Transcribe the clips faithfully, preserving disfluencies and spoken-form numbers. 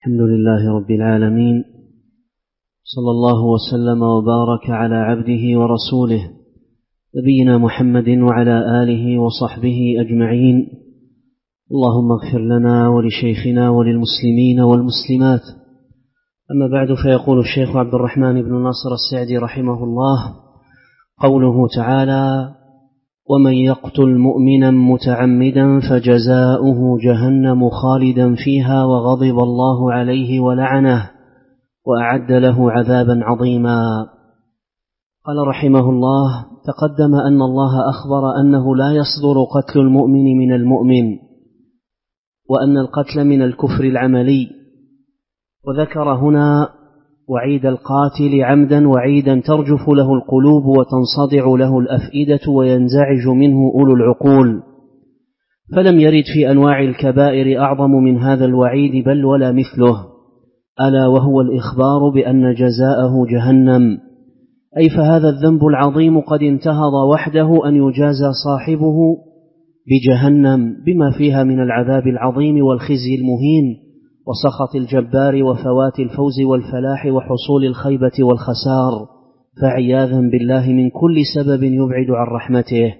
الحمد لله رب العالمين، صلى الله وسلم وبارك على عبده ورسوله نبينا محمد وعلى آله وصحبه أجمعين. اللهم اغفر لنا ولشيخنا وللمسلمين والمسلمات. أما بعد، فيقول الشيخ عبد الرحمن بن ناصر السعدي رحمه الله: قوله تعالى: ومن يقتل مؤمنا متعمدا فجزاؤه جهنم خالدا فيها وغضب الله عليه ولعنه وأعد له عذابا عظيما. قال رحمه الله: تقدم أن الله أخبر أنه لا يصدر قتل المؤمن من المؤمن، وأن القتل من الكفر العملي، وذكر هنا وعيد القاتل عمدا وعيدا ترجف له القلوب وتنصدع له الأفئدة وينزعج منه أولو العقول، فلم يرد في أنواع الكبائر أعظم من هذا الوعيد بل ولا مثله، ألا وهو الإخبار بأن جزاءه جهنم، أي فهذا الذنب العظيم قد انتهض وحده أن يجازى صاحبه بجهنم بما فيها من العذاب العظيم والخزي المهين وسخط الجبار وفوات الفوز والفلاح وحصول الخيبة والخسار، فعياذا بالله من كل سبب يبعد عن رحمته.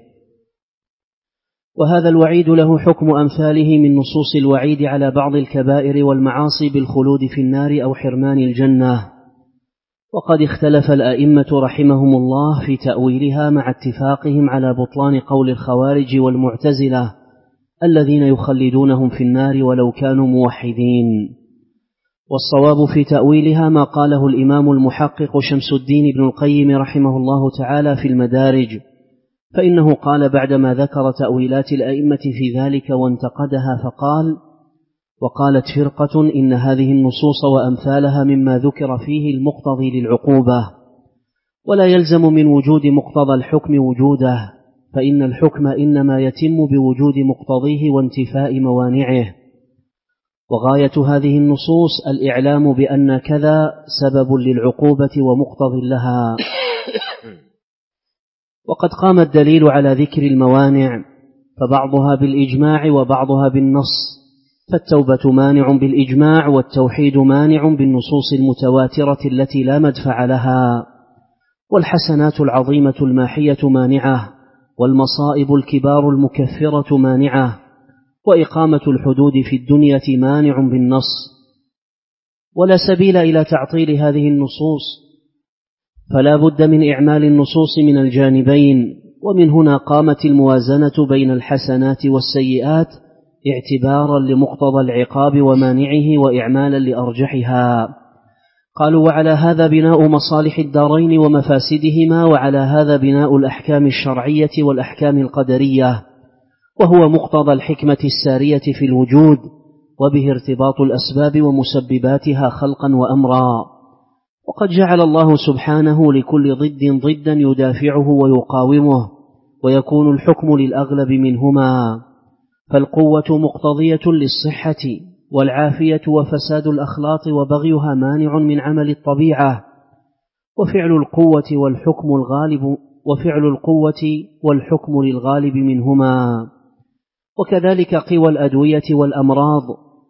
وهذا الوعيد له حكم أمثاله من نصوص الوعيد على بعض الكبائر والمعاصي بالخلود في النار أو حرمان الجنة، وقد اختلف الأئمة رحمهم الله في تأويلها مع اتفاقهم على بطلان قول الخوارج والمعتزلة الذين يخلدونهم في النار ولو كانوا موحدين. والصواب في تأويلها ما قاله الإمام المحقق شمس الدين ابن القيم رحمه الله تعالى في المدارج، فإنه قال بعدما ذكر تأويلات الأئمة في ذلك وانتقدها فقال: وقالت فرقة إن هذه النصوص وأمثالها مما ذكر فيه المقتضي للعقوبة، ولا يلزم من وجود مقتضى الحكم وجوده، فإن الحكم إنما يتم بوجود مقتضيه وانتفاء موانعه، وغاية هذه النصوص الإعلام بأن كذا سبب للعقوبة ومقتضى لها. وقد قام الدليل على ذكر الموانع، فبعضها بالإجماع وبعضها بالنص، فالتوبة مانع بالإجماع، والتوحيد مانع بالنصوص المتواترة التي لا مدفع لها، والحسنات العظيمة الماحية مانعة، والمصائب الكبار المكفرة مانعة، وإقامة الحدود في الدنيا مانع بالنص، ولا سبيل إلى تعطيل هذه النصوص، فلا بد من إعمال النصوص من الجانبين. ومن هنا قامت الموازنة بين الحسنات والسيئات اعتبارا لمقتضى العقاب ومانعه وإعمالا لأرجحها. قالوا: وعلى هذا بناء مصالح الدارين ومفاسدهما، وعلى هذا بناء الأحكام الشرعية والأحكام القدرية، وهو مقتضى الحكمة السارية في الوجود، وبه ارتباط الأسباب ومسبباتها خلقا وأمرا. وقد جعل الله سبحانه لكل ضد ضدا يدافعه ويقاومه، ويكون الحكم للأغلب منهما، فالقوة مقتضية للصحة، والعافية وفساد الأخلاط وبغيها مانع من عمل الطبيعة، وفعل القوة والحكم الغالب وفعل القوة والحكم للغالب منهما، وكذلك قوى الأدوية والأمراض،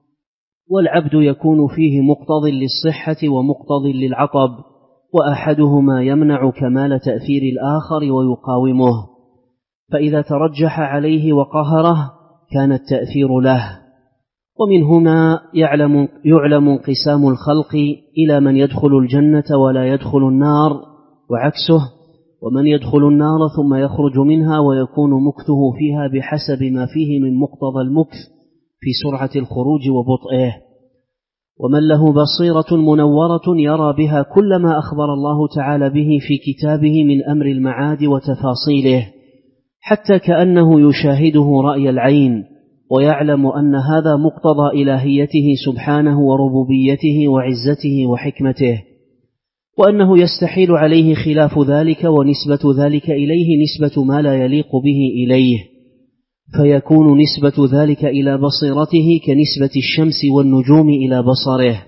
والعبد يكون فيه مقتض للصحة ومقتض للعطب، وأحدهما يمنع كمال تأثير الآخر ويقاومه، فإذا ترجح عليه وقهره كان التأثير له. ومن هنا يعلم, يعلم انقسام الخلق إلى من يدخل الجنة ولا يدخل النار، وعكسه، ومن يدخل النار ثم يخرج منها ويكون مكثه فيها بحسب ما فيه من مقتضى المكث في سرعة الخروج وبطئه. ومن له بصيرة منورة يرى بها كل ما أخبر الله تعالى به في كتابه من أمر المعاد وتفاصيله، حتى كأنه يشاهده رأي العين، ويعلم أن هذا مقتضى إلهيته سبحانه وربوبيته وعزته وحكمته، وأنه يستحيل عليه خلاف ذلك، ونسبة ذلك إليه نسبة ما لا يليق به إليه، فيكون نسبة ذلك إلى بصيرته كنسبة الشمس والنجوم إلى بصره.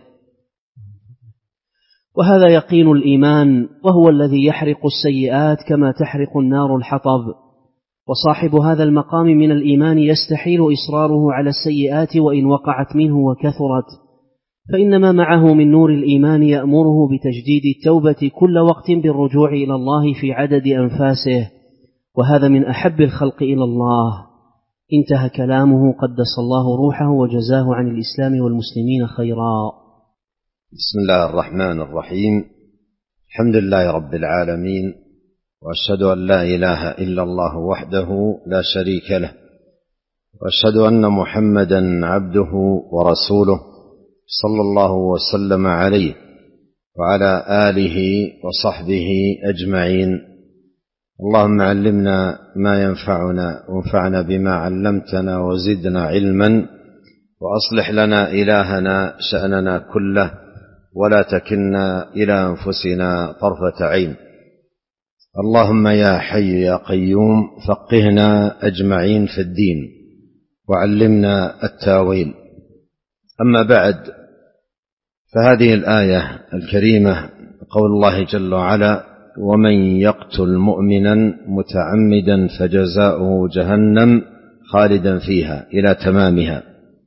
وهذا يقين الإيمان، وهو الذي يحرق السيئات كما تحرق النار الحطب. وصاحب هذا المقام من الإيمان يستحيل إصراره على السيئات وإن وقعت منه وكثرت، فإن ما معه من نور الإيمان يأمره بتجديد التوبة كل وقت بالرجوع إلى الله في عدد أنفاسه، وهذا من أحب الخلق إلى الله. انتهى كلامه قدس الله روحه وجزاه عن الإسلام والمسلمين خيرا. بسم الله الرحمن الرحيم. الحمد لله رب العالمين، وأشهد أن لا إله إلا الله وحده لا شريك له، وأشهد أن محمدا عبده ورسوله صلى الله وسلم عليه وعلى آله وصحبه أجمعين. اللهم علمنا ما ينفعنا وانفعنا بما علمتنا وزدنا علما، وأصلح لنا إلهنا شأننا كله، ولا تكلنا إلى أنفسنا طرفة عين. اللهم يا حي يا قيوم فقهنا أجمعين في الدين، وعلمنا التاويل. أما بعد، فهذه الآية الكريمة قول الله جل وعلا: ومن يقتل مؤمنا متعمدا فجزاؤه جهنم خالدا فيها، إلى تمامها.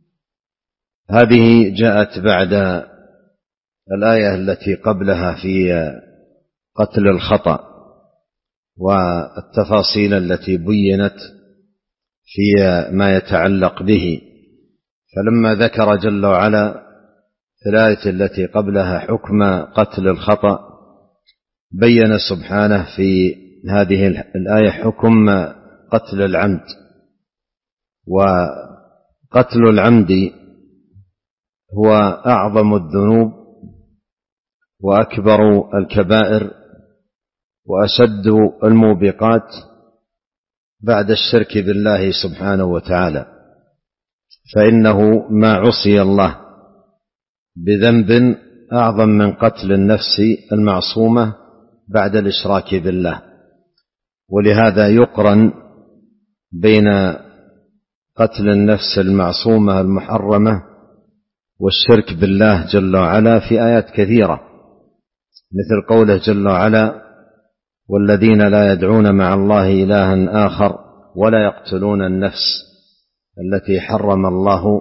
هذه جاءت بعد الآية التي قبلها في قتل الخطأ والتفاصيل التي بينت في ما يتعلق به. فلما ذكر جل وعلا في الآية التي قبلها حكم قتل الخطأ، بين سبحانه في هذه الآية حكم قتل العمد. وقتل العمد هو أعظم الذنوب وأكبر الكبائر وأشد الموبقات بعد الشرك بالله سبحانه وتعالى، فإنه ما عصي الله بذنب أعظم من قتل النفس المعصومة بعد الإشراك بالله. ولهذا يقرن بين قتل النفس المعصومة المحرمة والشرك بالله جل وعلا في آيات كثيرة، مثل قوله جل وعلا: والذين لا يدعون مع الله إلها آخر ولا يقتلون النفس التي حرم الله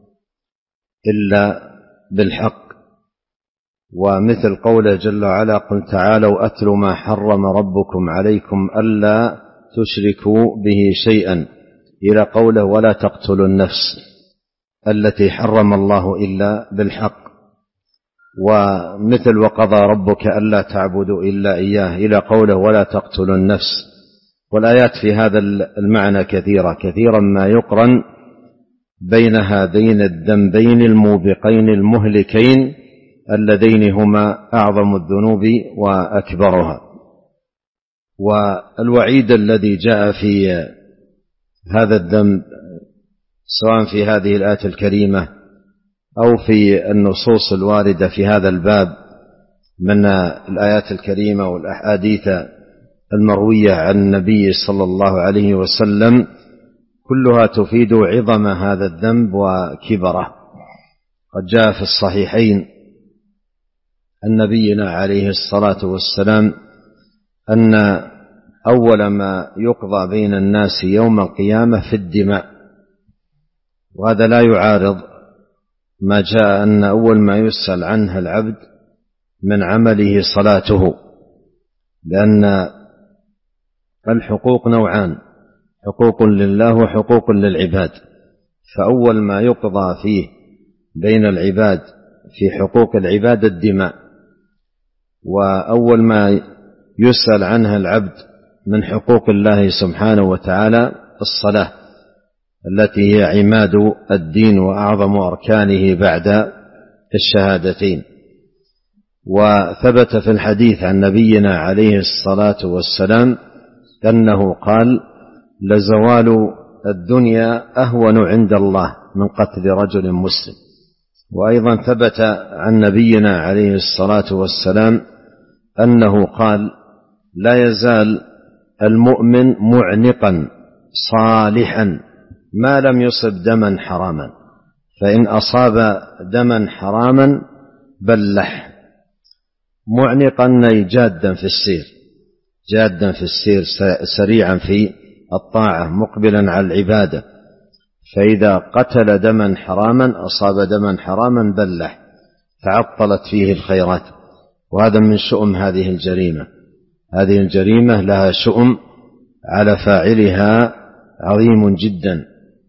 إلا بالحق. ومثل قوله جل وعلا: قل تعالوا أتلوا ما حرم ربكم عليكم ألا تشركوا به شيئا، إلى قوله: ولا تقتلوا النفس التي حرم الله إلا بالحق. ومثل وقضى ربك ألا تعبدوا إلا إياه، إلى قوله: ولا تقتلوا النفس. والآيات في هذا المعنى كثيرة، كثيرا ما يقرن بين هذين الذنبين الموبقين المهلكين اللذين هما أعظم الذنوب وأكبرها. والوعيد الذي جاء في هذا الذنب سواء في هذه الآية الكريمة أو في النصوص الواردة في هذا الباب من الآيات الكريمة والأحاديث المروية عن النبي صلى الله عليه وسلم كلها تفيد عظم هذا الذنب وكبره. قد جاء في الصحيحين عن نبينا عليه الصلاة والسلام أن أول ما يقضى بين الناس يوم القيامة في الدماء، وهذا لا يعارض ما جاء أن أول ما يسأل عنه العبد من عمله صلاته، لأن الحقوق نوعان: حقوق لله وحقوق للعباد. فأول ما يقضى فيه بين العباد في حقوق العباد الدماء، وأول ما يسأل عنها العبد من حقوق الله سبحانه وتعالى الصلاة، التي هي عماد الدين وأعظم أركانه بعد الشهادتين. وثبت في الحديث عن نبينا عليه الصلاة والسلام أنه قال: لزوال الدنيا أهون عند الله من قتل رجل مسلم. وأيضا ثبت عن نبينا عليه الصلاة والسلام أنه قال: لا يزال المؤمن معنقا صالحا ما لم يصب دما حراما، فإن أصاب دما حراما بلح. معنقا جادا في السير، جادا في السير سريعا في الطاعة مقبلا على العبادة، فإذا قتل دما حراما أصاب دما حراما بلح. تعطلت فيه الخيرات. وهذا من شؤم هذه الجريمة. هذه الجريمة لها شؤم على فاعلها عظيم جدا.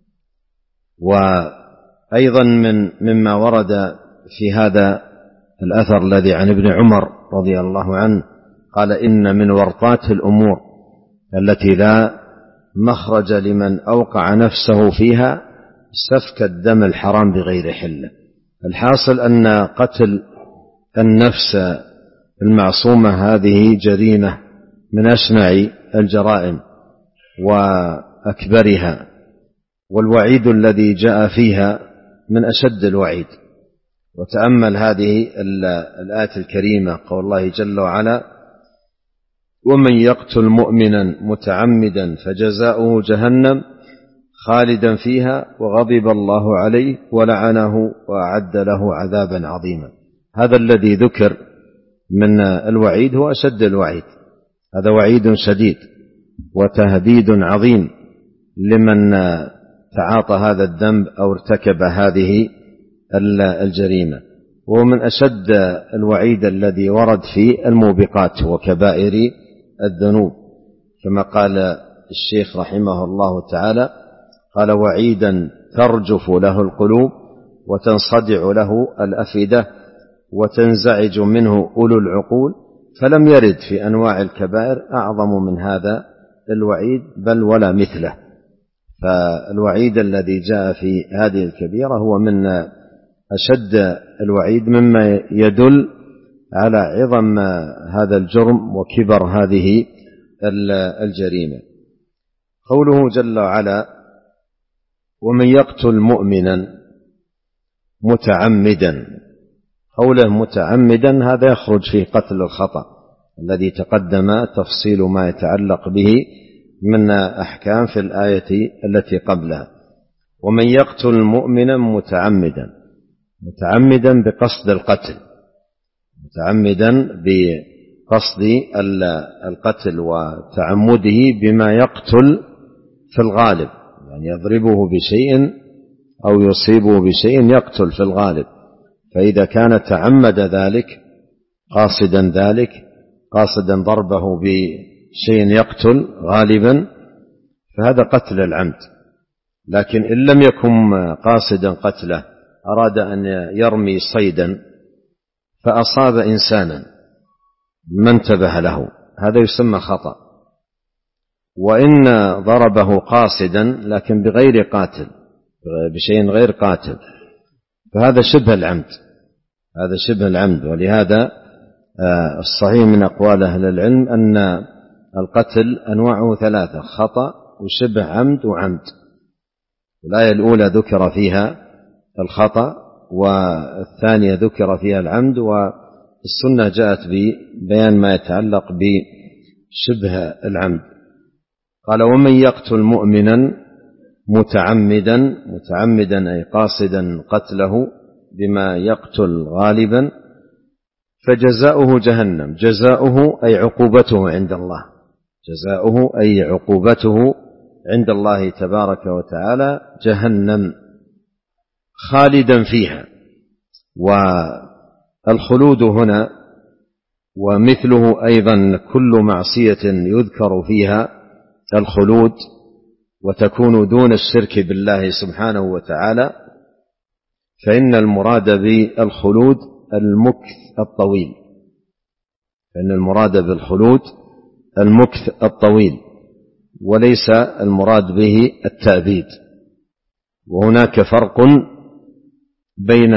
وأيضا من مما ورد في هذا الأثر الذي عن ابن عمر رضي الله عنه قال: إن من ورطات الأمور التي لا مخرج لمن أوقع نفسه فيها سفك الدم الحرام بغير حله. الحاصل أن قتل النفس المعصومة هذه جريمة من أشنع الجرائم وأكبرها، والوعيد الذي جاء فيها من أشد الوعيد. وتأمل هذه الآية الكريمة، قول الله جل وعلا: ومن يقتل مؤمنا متعمدا فجزاؤه جهنم خالدا فيها وغضب الله عليه ولعنه وأعد له عذابا عظيما. هذا الذي ذكر من الوعيد هو أشد الوعيد. هذا وعيد شديد وتهديد عظيم لمن تعاطى هذا الذنب أو ارتكب هذه الجريمة. ومن أشد الوعيد الذي ورد في الموبقات وكبائر الذنوب، كما قال الشيخ رحمه الله تعالى: قال: وعيدا ترجف له القلوب وتنصدع له الأفئدة وتنزعج منه أولو العقول، فلم يرد في أنواع الكبائر أعظم من هذا الوعيد بل ولا مثله. فالوعيد الذي جاء في هذه الكبيرة هو من أشد الوعيد، مما يدل على عظم هذا الجرم وكبر هذه الجريمة. قوله جل وعلا: ومن يقتل مؤمنا متعمدا، قوله متعمدا هذا يخرج فيه قتل الخطأ الذي تقدم تفصيل ما يتعلق به من أحكام في الآية التي قبلها. ومن يقتل مؤمنا متعمدا، متعمدا بقصد القتل، متعمدا بقصد القتل وتعمده بما يقتل في الغالب، يعني يضربه بشيء أو يصيبه بشيء يقتل في الغالب. فإذا كان تعمد ذلك قاصدا ذلك قاصدا ضربه بشيء يقتل غالبا فهذا قتل العمد. لكن إن لم يكن قاصدا قتله، أراد أن يرمي صيدا فأصاب إنسانا ما انتبه له، هذا يسمى خطأ. وإن ضربه قاصدا لكن بغير قاتل، بشيء غير قاتل، فهذا شبه العمد، هذا شبه العمد. ولهذا الصحيح من أقوال أهل العلم أن القتل أنواعه ثلاثة: خطأ وشبه عمد وعمد. الآية الأولى ذكر فيها الخطأ، والثانية ذكر فيها العمد، والسنة جاءت ببيان ما يتعلق بشبه العمد. قال: ومن يقتل مؤمنا متعمدا، متعمدا أي قاصدا قتله بما يقتل غالبا، فجزاؤه جهنم. جزاؤه أي عقوبته عند الله، جزاؤه أي عقوبته عند الله تبارك وتعالى جهنم خالدا فيها. والخلود هنا ومثله أيضا كل معصية يذكر فيها الخلود وتكون دون الشرك بالله سبحانه وتعالى، فإن المراد بالخلود المكث الطويل، فإن المراد بالخلود المكث الطويل وليس المراد به التأبيد. وهناك فرق بين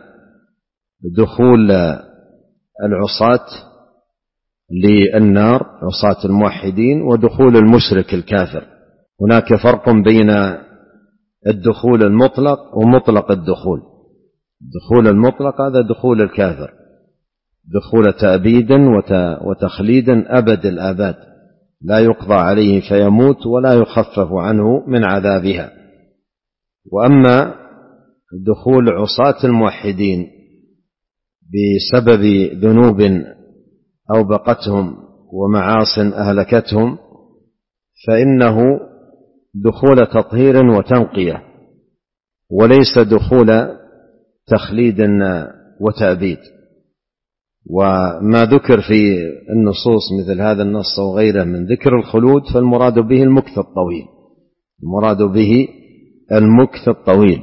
دخول العصاة للنار، عصاة الموحدين، ودخول المشرك الكافر. هناك فرق بين الدخول المطلق ومطلق الدخول. الدخول المطلق هذا دخول الكافر، دخول تأبيدا وتخليدا أبد الآباد، لا يقضى عليه فيموت ولا يخفف عنه من عذابها. وأما دخول عصاة الموحدين بسبب ذنوب أوبقتهم ومعاصٍ أهلكتهم فإنه دخول تطهير وتنقية، وليس دخول تخليد وتأبيد. وما ذكر في النصوص مثل هذا النص أو غيره من ذكر الخلود فالمراد به المكث الطويل، المراد به المكث الطويل.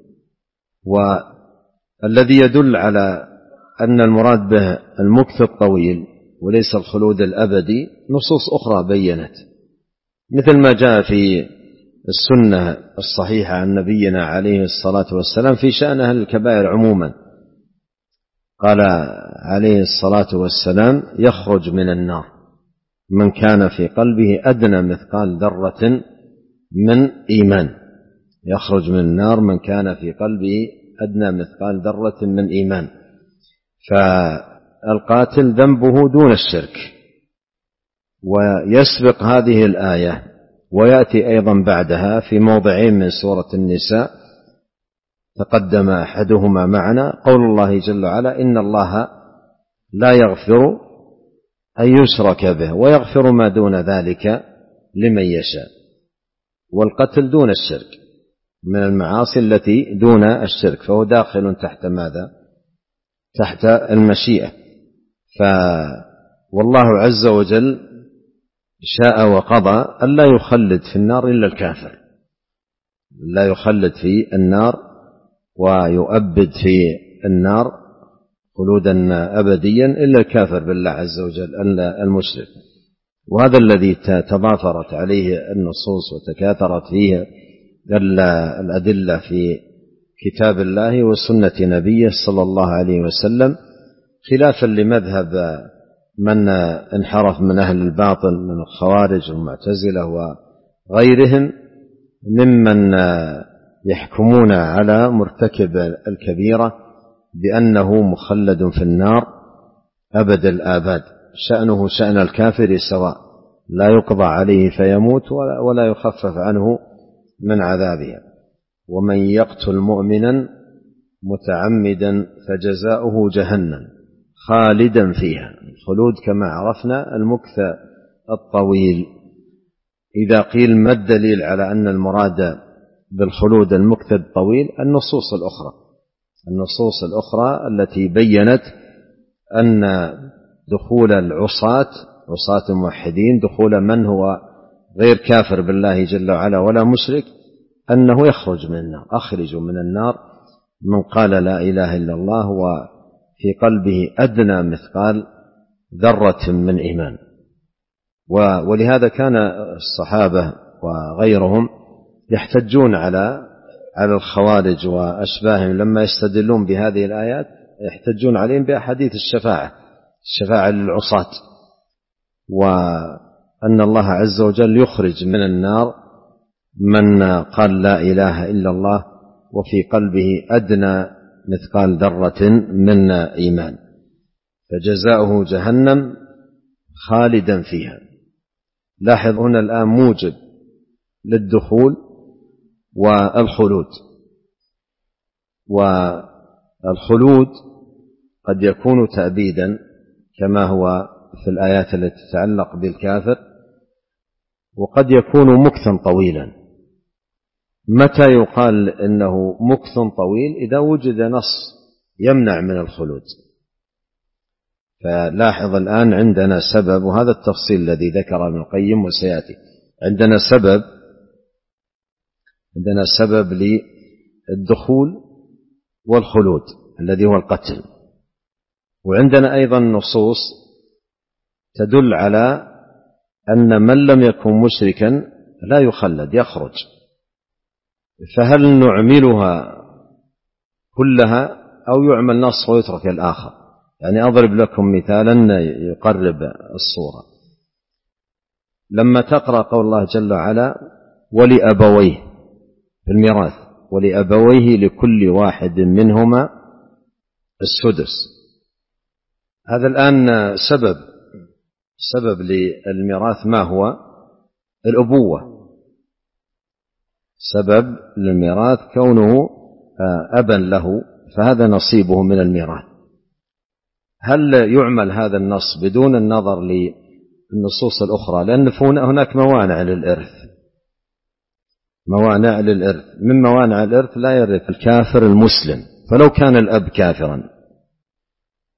والذي يدل على أن المراد به المكث الطويل وليس الخلود الأبدي نصوص أخرى بيّنت، مثل ما جاء في السنة الصحيحة عن نبينا عليه الصلاة والسلام في شأن أهل الكبائر عموما. قال عليه الصلاة والسلام: يخرج من النار من كان في قلبه أدنى مثقال ذرة من إيمان. يخرج من النار من كان في قلبه أدنى مثقال ذرة من إيمان. فالقاتل ذنبه دون الشرك. ويسبق هذه الآية ويأتي أيضا بعدها في موضعين من سورة النساء تقدم أحدهما معنا قول الله جل وعلا: إن الله لا يغفر أن يشرك به ويغفر ما دون ذلك لمن يشاء. والقتل دون الشرك من المعاصي التي دون الشرك، فهو داخل تحت ماذا؟ تحت المشيئة. ف والله عز وجل شاء وقضى ألا يخلد في النار إلا الكافر، لا يخلد في النار ويؤبد في النار خلودا أبديا إلا الكافر بالله عز وجل المشرك. وهذا الذي تضافرت عليه النصوص وتكاثرت فيه الأدلة في كتاب الله وسنة نبيه صلى الله عليه وسلم، خلافا لمذهب من انحرف من أهل الباطل من الخوارج والمعتزلة وغيرهم ممن يحكمون على مرتكب الكبيرة بأنه مخلد في النار أبد الآباد، شأنه شأن الكافر سواء، لا يقضى عليه فيموت ولا يخفف عنه من عذابها. ومن يقتل مؤمنا متعمدا فجزاؤه جهنم خالدا فيها. الخلود كما عرفنا المكث الطويل. إذا قيل ما الدليل على أن المراد بالخلود المكث الطويل؟ النصوص الأخرى، النصوص الأخرى التي بيّنت أن دخول العصاة عصاة الموحدين، دخول من هو غير كافر بالله جل وعلا ولا مشرك، أنه يخرج من النار. أخرجوا من النار من قال لا إله إلا الله وفي قلبه أدنى مثقال ذرة من إيمان. ولهذا كان الصحابة وغيرهم يحتجون على على الخوارج وأشباههم لما يستدلون بهذه الآيات، يحتجون عليهم بأحاديث الشفاعة، الشفاعة للعصاة، وأن الله عز وجل يخرج من النار من قال لا إله إلا الله وفي قلبه أدنى مثقال ذرة من إيمان، فجزاؤه جهنم خالدا فيها. لاحظ هنا الآن موجب للدخول والخلود. والخلود قد يكون تأبيدا كما هو في الآيات التي تتعلق بالكافر، وقد يكون مكثا طويلا. متى يقال إنه مكث طويل؟ إذا وجد نص يمنع من الخلود. فلاحظ الآن عندنا سبب، وهذا التفصيل الذي ذكر ابن القيم وسيأتي، عندنا سبب عندنا سبب للدخول والخلود الذي هو القتل، وعندنا أيضا نصوص تدل على أن من لم يكن مشركا لا يخلد يخرج. فهل نعملها كلها أو يعمل نص ويترك الآخر؟ يعني أضرب لكم مثالا يقرب الصورة. لما تقرأ قول الله جل وعلا ولأبويه في الميراث، ولأبويه لكل واحد منهما السدس، هذا الآن سبب سبب للميراث ما هو؟ الأبوة. سبب للميراث كونه أبا له، فهذا نصيبه من الميراث. هل يعمل هذا النص بدون النظر للنصوص الأخرى؟ لأن هناك موانع للإرث، موانع للإرث. من موانع الإرث لا يرث الكافر المسلم، فلو كان الأب كافرا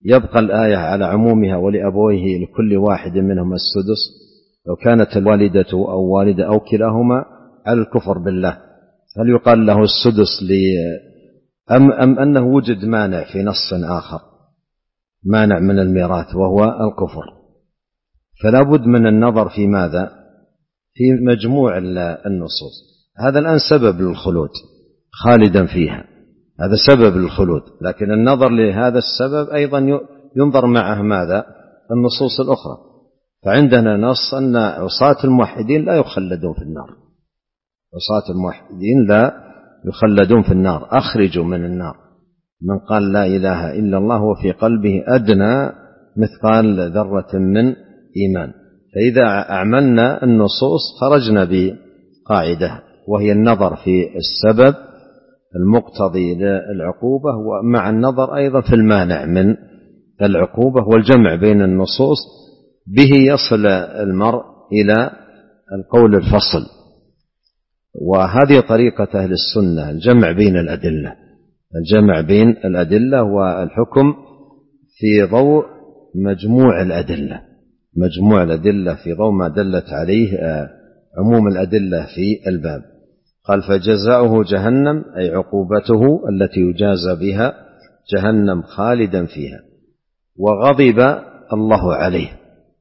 يبقى الآية على عمومها ولأبويه لكل واحد منهما السدس لو كانت الوالدة أو والدة أو كلاهما على الكفر بالله، هل يقال له السدس لي أم, أم أنه وجد مانع في نص آخر، مانع من الميراث وهو الكفر؟ فلا بد من النظر في ماذا؟ في مجموع النصوص. هذا الآن سبب للخلود خالدا فيها، هذا سبب للخلود، لكن النظر لهذا السبب أيضا ينظر معه ماذا؟ النصوص الأخرى. فعندنا نص أن عصاة الموحدين لا يخلدون في النار، عصاة الموحدين لا يخلدون في النار، أخرجوا من النار من قال لا إله إلا الله وفي قلبه أدنى مثقال ذرة من إيمان. فإذا أعملنا النصوص خرجنا بقاعدة، وهي النظر في السبب المقتضي للعقوبة ومع النظر أيضا في المانع من العقوبة، والجمع بين النصوص به يصل المرء إلى القول الفصل. وهذه طريقة أهل السنة، الجمع بين الأدلة، الجمع بين الأدلة والحكم في ضوء مجموع الأدلة، مجموع الأدلة في ضوء ما دلت عليه عموم الأدلة في الباب. قال فجزاؤه جهنم، أي عقوبته التي يجازى بها جهنم خالدا فيها، وغضب الله عليه،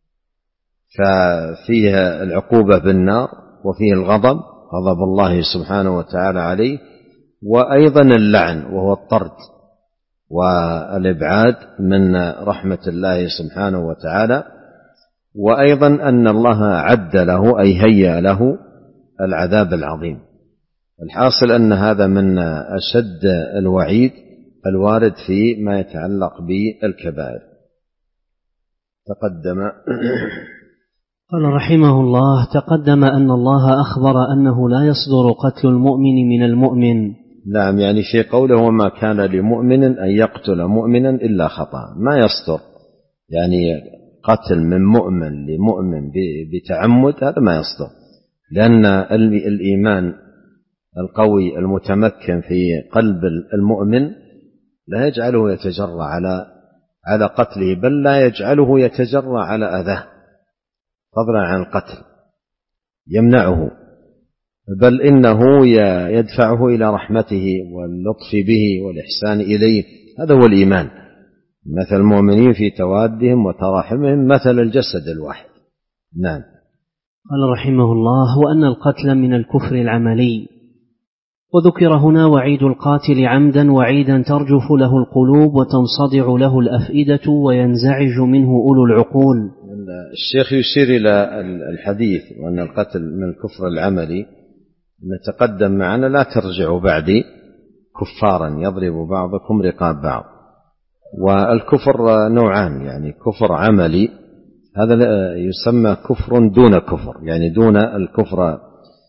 ففيها العقوبة بالنار وفيه الغضب، غضب الله سبحانه وتعالى عليه، وأيضا اللعن وهو الطرد والإبعاد من رحمة الله سبحانه وتعالى، وأيضا أن الله عد له أي هيأ له العذاب العظيم. الحاصل أن هذا من أشد الوعيد الوارد في ما يتعلق بالكبائر. تقدم قال رحمه الله: تقدم أن الله أخبر أنه لا يصدر قتل المؤمن من المؤمن. نعم، يعني في قوله وما كان لمؤمن أن يقتل مؤمنا إلا خطأ، ما يصدر يعني قتل من مؤمن لمؤمن بتعمد، هذا ما يصدر، لأن الإيمان القوي المتمكن في قلب المؤمن لا يجعله يتجرأ على على قتله، بل لا يجعله يتجرأ على أذاه فضلا عن القتل، يمنعه، بل إنه يدفعه إلى رحمته واللطف به والإحسان إليه. هذا هو الإيمان، مثل المؤمنين في توادهم وتراحمهم مثل الجسد الواحد. نعم. قال رحمه الله: وأن القتل من الكفر العملي. وذكر هنا وعيد القاتل عمدا وعيدا ترجف له القلوب وتنصدع له الأفئدة وينزعج منه أولو العقول. الشيخ يشير إلى الحديث وأن القتل من الكفر العملي، نتقدم معنا لا ترجعوا بعدي كفارا يضرب بعضكم رقاب بعض. والكفر نوعان، يعني كفر عملي هذا يسمى كفر دون كفر، يعني دون الكفر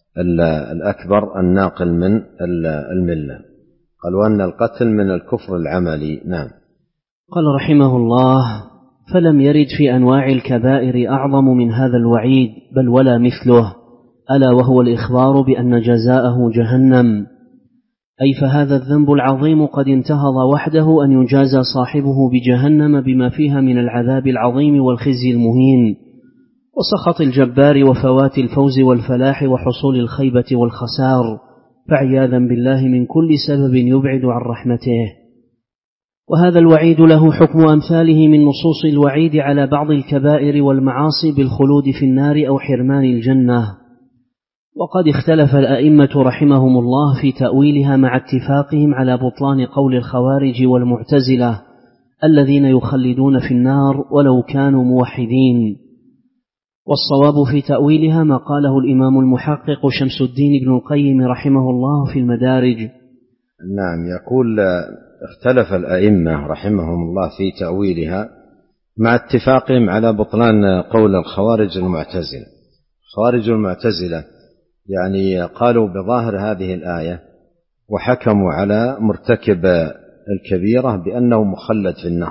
الأكبر الناقل من الملة. قال وأن القتل من الكفر العملي. نعم. قال رحمه الله: فلم يرد في أنواع الكبائر أعظم من هذا الوعيد بل ولا مثله، ألا وهو الإخبار بأن جزاءه جهنم، أي فهذا الذنب العظيم قد انتهض وحده أن يجازى صاحبه بجهنم بما فيها من العذاب العظيم والخزي المهين وسخط الجبار وفوات الفوز والفلاح وحصول الخيبة والخسار، فعياذا بالله من كل سبب يبعد عن رحمته. وهذا الوعيد له حكم أمثاله من نصوص الوعيد على بعض الكبائر والمعاصي بالخلود في النار أو حرمان الجنة. وقد اختلف الأئمة رحمهم الله في تأويلها مع اتفاقهم على بطلان قول الخوارج والمعتزلة الذين يخلدون في النار ولو كانوا موحدين. والصواب في تأويلها ما قاله الإمام المحقق شمس الدين ابن القيم رحمه الله في المدارج. نعم، يقول اختلف الأئمة رحمهم الله في تأويلها مع اتفاقهم على بطلان قول الخوارج المعتزلة. خوارج المعتزلة يعني قالوا بظاهر هذه الآية وحكموا على مرتكب الكبيرة بأنه مخلد في النار،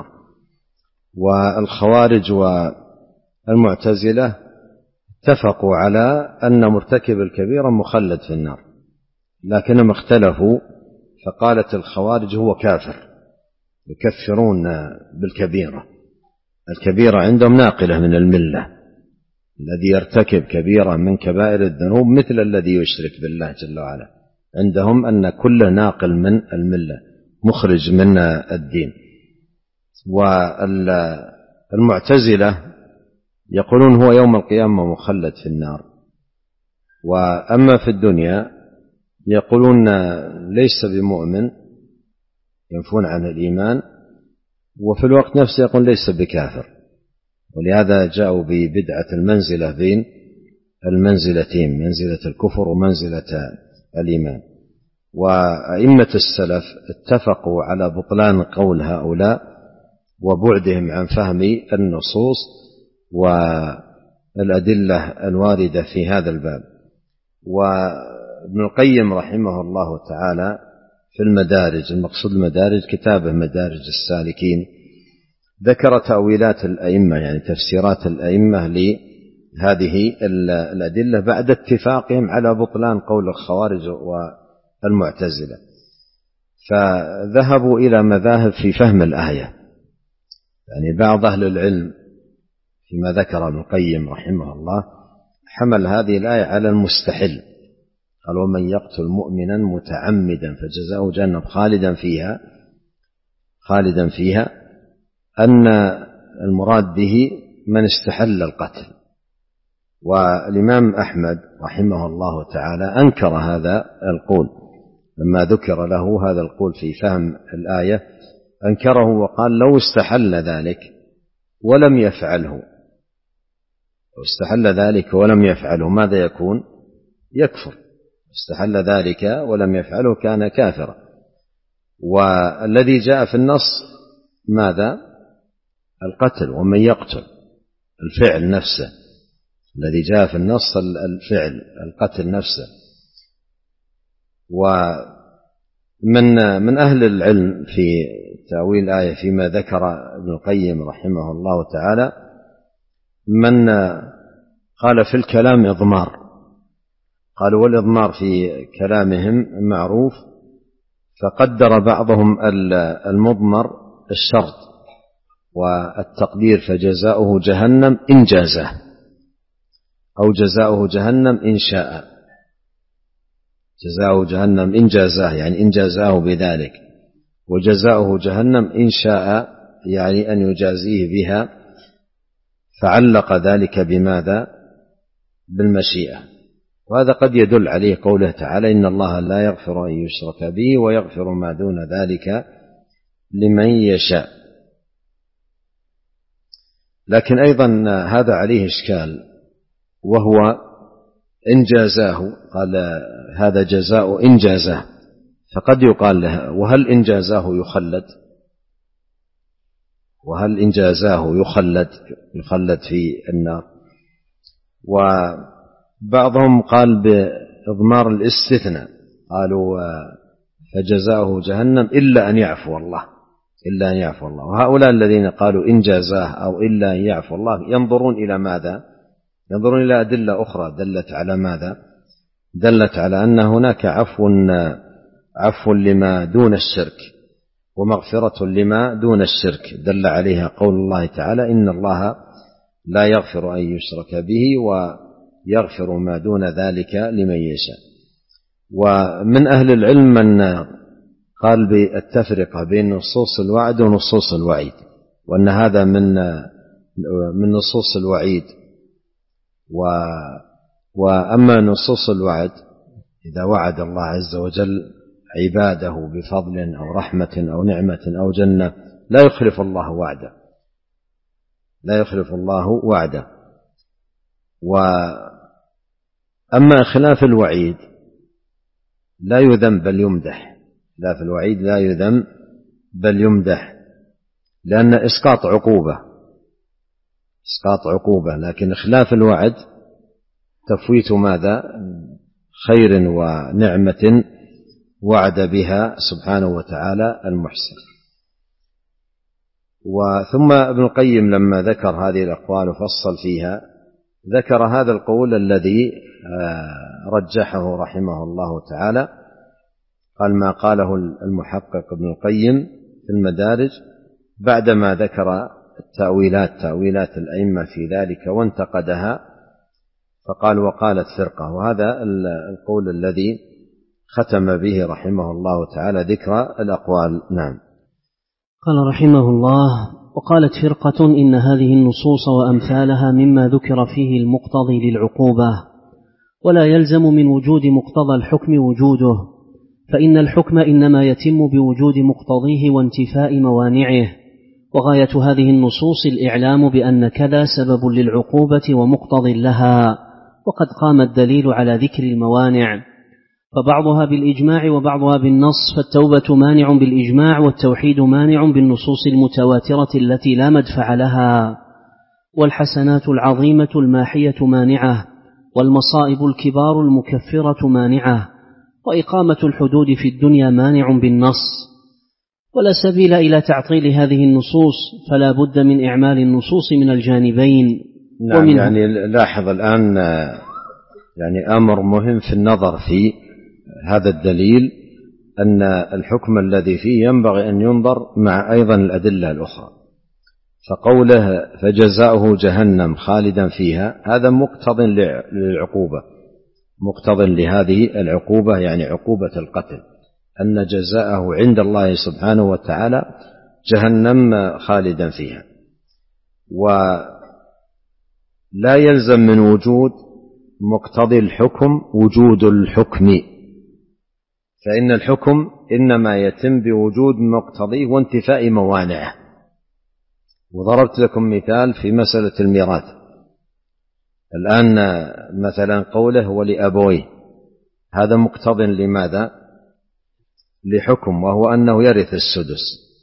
والخوارج والمعتزلة اتفقوا على أن مرتكب الكبيرة مخلد في النار، لكنهم اختلفوا، فقالت الخوارج هو كافر يكفرون بالكبيرة. الكبيرة عندهم ناقلة من الملة، الذي يرتكب كبيرة من كبائر الذنوب مثل الذي يشرك بالله جل وعلا، عندهم أن كل ناقل من الملة مخرج من الدين. والمعتزلة يقولون هو يوم القيامة مخلد في النار، وأما في الدنيا يقولون ليس بمؤمن، ينفون عن الإيمان، وفي الوقت نفسه يقول ليس بكافر. ولهذا جاءوا ببدعة المنزلة بين المنزلتين، منزلة الكفر ومنزلة الإيمان. وأئمة السلف اتفقوا على بطلان قول هؤلاء وبعدهم عن فهم النصوص والأدلة الواردة في هذا الباب. وابن القيم رحمه الله تعالى في المدارج، المقصود المدارج كتابه مدارج السالكين، ذكر تأويلات الأئمة يعني تفسيرات الأئمة لهذه الأدلة بعد اتفاقهم على بطلان قول الخوارج والمعتزلة. فذهبوا إلى مذاهب في فهم الآية، يعني بعض أهل العلم فيما ذكر ابن القيم رحمه الله حمل هذه الآية على المستحل، قال ومن يقتل مؤمنا متعمدا فجزاؤه جهنم خالدا فيها خالدا فيها أن المراد به من استحل القتل. والإمام أحمد رحمه الله تعالى أنكر هذا القول لما ذكر له هذا القول في فهم الآية، أنكره وقال لو استحل ذلك ولم يفعله، لو استحل ذلك ولم يفعله ماذا يكون؟ يكفر. استحل ذلك ولم يفعله كان كافرا. والذي جاء في النص ماذا؟ القتل، ومن يقتل الفعل نفسه، الذي جاء في النص الفعل القتل نفسه. ومن من أهل العلم في تأويل الآية فيما ذكر ابن القيم رحمه الله تعالى من قال في الكلام إضمار، قالوا والإضمار في كلامهم معروف، فقدر بعضهم المضمر الشرط والتقدير فجزاؤه جهنم إن جازه، أو جزاؤه جهنم إن شاء، جزاؤه جهنم إن جازاه يعني إن جازاه بذلك، وجزاؤه جهنم إن شاء يعني أن يجازيه بها، فعلق ذلك بماذا؟ بالمشيئة. وهذا قد يدل عليه قوله تعالى إن الله لا يغفر أن يشرك به ويغفر ما دون ذلك لمن يشاء. لكن أيضا هذا عليه إشكال، وهو إن جازاه، قال هذا جزاء إن جازاه، فقد يقال له وهل إن جازاه يخلد؟ وهل إن جازاه يخلد يخلد في النار؟ وبعضهم قال بإضمار الاستثناء، قالوا فجزاؤه جهنم إلا أن يعفو الله، إلا أن يعفو الله. وهؤلاء الذين قالوا إن جازاه أو إلا أن يعفو الله ينظرون إلى ماذا؟ ينظرون إلى أدلة أخرى دلت على ماذا؟ دلت على أن هناك عفو عفو لما دون الشرك ومغفرة لما دون الشرك، دل عليها قول الله تعالى إن الله لا يغفر أن يشرك به ويغفر ما دون ذلك لمن يشاء. ومن أهل العلم من قال بالتفرقة بين نصوص الوعد ونصوص الوعيد، وأن هذا من من نصوص الوعيد. وأما نصوص الوعد إذا وعد الله عز وجل عباده بفضل أو رحمة أو نعمة أو جنة لا يخلف الله وعده، لا يخلف الله وعده. وأما خلاف الوعيد لا يذم بل يمدح، خلاف الوعيد لا يذم بل يمدح، لأن إسقاط عقوبة، إسقاط عقوبة، لكن خلاف الوعد تفويت ماذا؟ خير ونعمة وعد بها سبحانه وتعالى المحسن. وثم ابن القيم لما ذكر هذه الأقوال وفصل فيها ذكر هذا القول الذي رجحه رحمه الله تعالى، قال ما قاله المحقق ابن القيم في المدارج بعدما ذكر التأويلات تأويلات الأئمة في ذلك وانتقدها، فقال وقالت فرقة، وهذا القول الذي ختم به رحمه الله تعالى ذكر الأقوال. نعم. قال رحمه الله: وقالت فرقة إن هذه النصوص وأمثالها مما ذكر فيه المقتضي للعقوبة، ولا يلزم من وجود مقتضى الحكم وجوده، فإن الحكم إنما يتم بوجود مقتضيه وانتفاء موانعه، وغاية هذه النصوص الإعلام بأن كذا سبب للعقوبة ومقتض لها، وقد قام الدليل على ذكر الموانع، فبعضها بالإجماع وبعضها بالنص، فالتوبة مانع بالإجماع، والتوحيد مانع بالنصوص المتواترة التي لا مدفع لها، والحسنات العظيمة الماحية مانعة، والمصائب الكبار المكفرة مانعة، وإقامة الحدود في الدنيا مانع بالنص، ولا سبيل إلى تعطيل هذه النصوص، فلا بد من إعمال النصوص من الجانبين. نعم. يعني لاحظ الآن يعني أمر مهم في النظر في هذا الدليل، أن الحكم الذي فيه ينبغي أن ينظر مع أيضا الأدلة الأخرى. فقوله فجزاؤه جهنم خالدا فيها، هذا مقتض للعقوبة، مقتض لهذه العقوبة، يعني عقوبة القتل، أن جزاءه عند الله سبحانه وتعالى جهنم خالدا فيها. ولا يلزم من وجود مقتضي الحكم وجود الحكم، فإن الحكم إنما يتم بوجود مقتضيه وانتفاء موانعه. وضربت لكم مثال في مسألة الميراث الآن، مثلا قوله ولأبويه، هذا مقتض لماذا؟ لحكم، وهو أنه يرث السدس،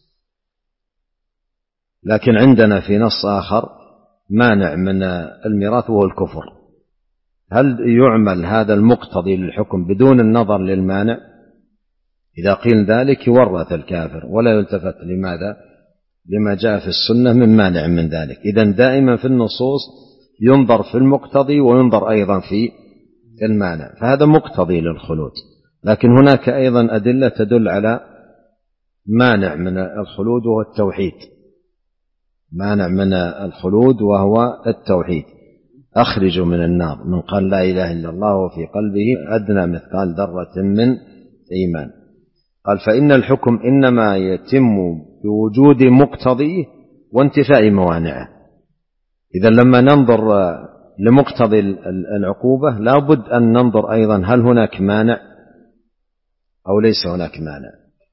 لكن عندنا في نص آخر مانع من الميراث وهو الكفر. هل يعمل هذا المقتضي للحكم بدون النظر للمانع؟ إذا قيل ذلك يورث الكافر ولا يلتفت لماذا؟ لما جاء في السنة من مانع من ذلك. إذن دائما في النصوص ينظر في المقتضي وينظر أيضا في المانع، فهذا مقتضي للخلود، لكن هناك أيضا أدلة تدل على مانع من الخلود وهو التوحيد، مانع من الخلود وهو التوحيد. أخرجوا من النار من قال لا إله إلا الله وفي قلبه أدنى مثقال ذرة من إيمان. قال فإن الحكم إنما يتم بوجود مقتضيه وانتفاء موانعه. إذا لما ننظر لمقتضي العقوبة لا بد أن ننظر أيضا هل هناك مانع أو ليس هناك مانع،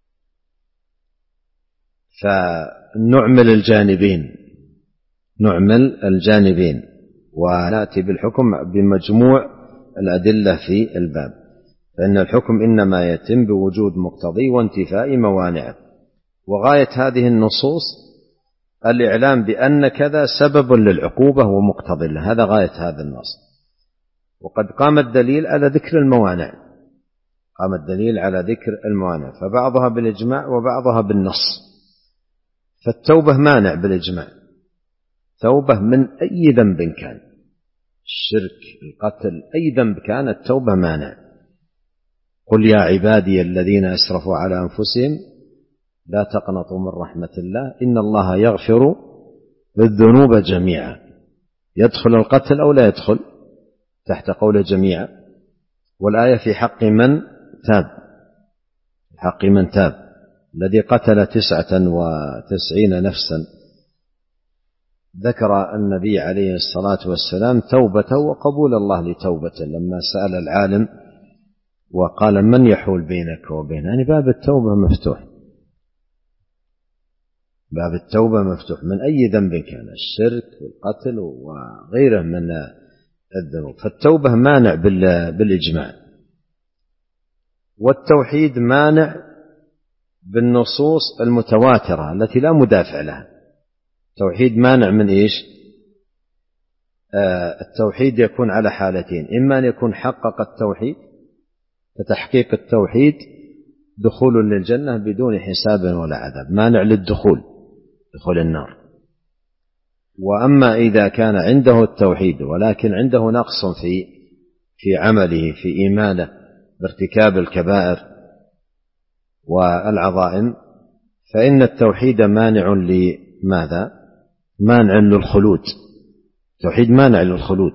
فنعمل الجانبين نعمل الجانبين ونأتي بالحكم بمجموع الأدلة في الباب. فإن الحكم إنما يتم بوجود مقتضي وانتفاء موانعه، وغاية هذه النصوص الإعلام بأن كذا سبب للعقوبة ومقتضي له، هذا غاية هذا النص. وقد قام الدليل على ذكر الموانع، قام الدليل على ذكر الموانع، فبعضها بالإجماع وبعضها بالنص. فالتوبة مانع بالإجماع، توبة من أي ذنب كان، الشرك، القتل، أي ذنب كان التوبة مانع. قل يا عبادي الذين أسرفوا على أنفسهم لا تقنطوا من رحمة الله إن الله يغفر الذنوب جميعا. يدخل القتل أو لا يدخل تحت قول جميعا؟ والآية في حق من تاب، في حق من تاب. الذي قتل تسعة وتسعين نفسا ذكر النبي عليه الصلاة والسلام توبته وقبول الله لتوبته لما سأل العالم وقال من يحول بينك وبين، يعني باب التوبة مفتوح، باب التوبة مفتوح من أي ذنب كان، الشرك والقتل وغيره من الذنوب. فالتوبة مانع بالإجماع، والتوحيد مانع بالنصوص المتواترة التي لا مدافع لها. التوحيد مانع من إيش؟ آه التوحيد يكون على حالتين، إما أن يكون حقق التوحيد، فتحقيق التوحيد دخول للجنة بدون حساب ولا عذاب، مانع للدخول، دخول النار. وأما إذا كان عنده التوحيد ولكن عنده نقص في في عمله، في إيمانه، بارتكاب الكبائر والعظائم، فإن التوحيد مانع لماذا؟ مانع للخلود. التوحيد مانع للخلود،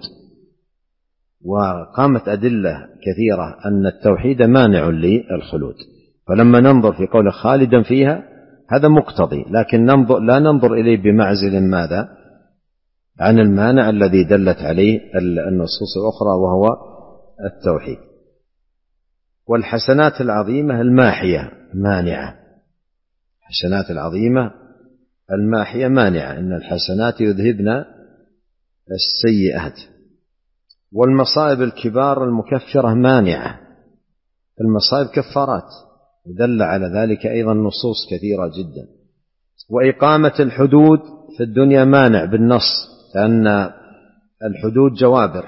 وقامت أدلة كثيرة أن التوحيد مانع للخلود، فلما ننظر في قوله خالدا فيها هذا مقتضي، لكن ننظر لا ننظر إليه بمعزل ماذا؟ عن المانع الذي دلت عليه النصوص الأخرى وهو التوحيد. والحسنات العظيمة الماحية مانعة، الحسنات العظيمة الماحية مانعة، إن الحسنات يذهبن السيئات. والمصائب الكبار المكفرة مانعة، المصائب كفارات، ودل على ذلك أيضا نصوص كثيرة جدا. وإقامة الحدود في الدنيا مانع بالنص، لأن الحدود جوابر،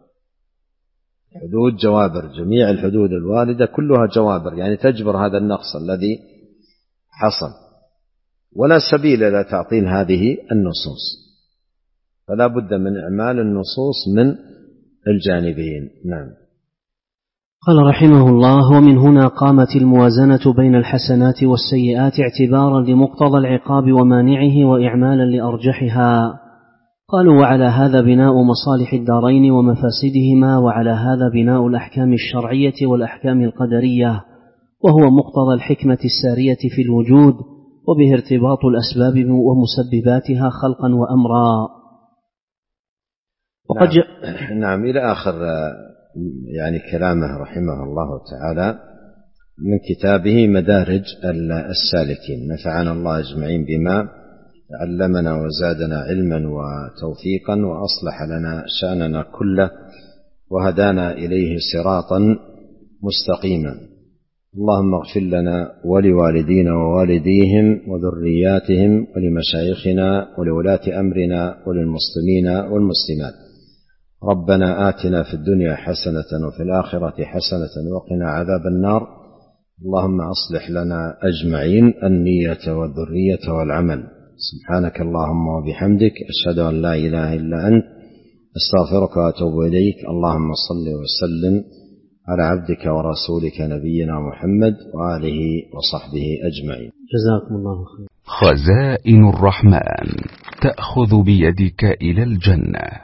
حدود جوابر، جميع الحدود الواردة كلها جوابر، يعني تجبر هذا النقص الذي حصل، ولا سبيل إلى تعطيل هذه النصوص، فلا بد من إعمال النصوص من الجانبين. نعم. قال رحمه الله: ومن هنا قامت الموازنة بين الحسنات والسيئات اعتبارا لمقتضى العقاب ومانعه وإعمالا لأرجحها. قالوا: وعلى هذا بناء مصالح الدارين ومفاسدهما، وعلى هذا بناء الأحكام الشرعية والأحكام القدرية، وهو مقتضى الحكمة السارية في الوجود، وبه ارتباط الأسباب ومسبباتها خلقا وأمرا. وقد نعم. نعم إلى آخر يعني كلامه رحمه الله تعالى من كتابه مدارج السالكين. نفعنا الله أجمعين بما علمنا وزادنا علما وتوفيقا، وأصلح لنا شأننا كله، وهدانا إليه صراطا مستقيما. اللهم اغفر لنا ولوالدينا ووالديهم وذرياتهم ولمشايخنا ولولاة أمرنا وللمسلمين والمسلمات. ربنا آتنا في الدنيا حسنة وفي الآخرة حسنة وقنا عذاب النار. اللهم أصلح لنا أجمعين النية والذرية والعمل. سبحانك اللهم وبحمدك، أشهد أن لا إله إلا أنت، أستغفرك وأتوب إليك. اللهم صل وسلم على عبدك ورسولك نبينا محمد وآله وصحبه أجمعين. جزاكم الله خير. خزائن الرحمن تأخذ بيدك إلى الجنة.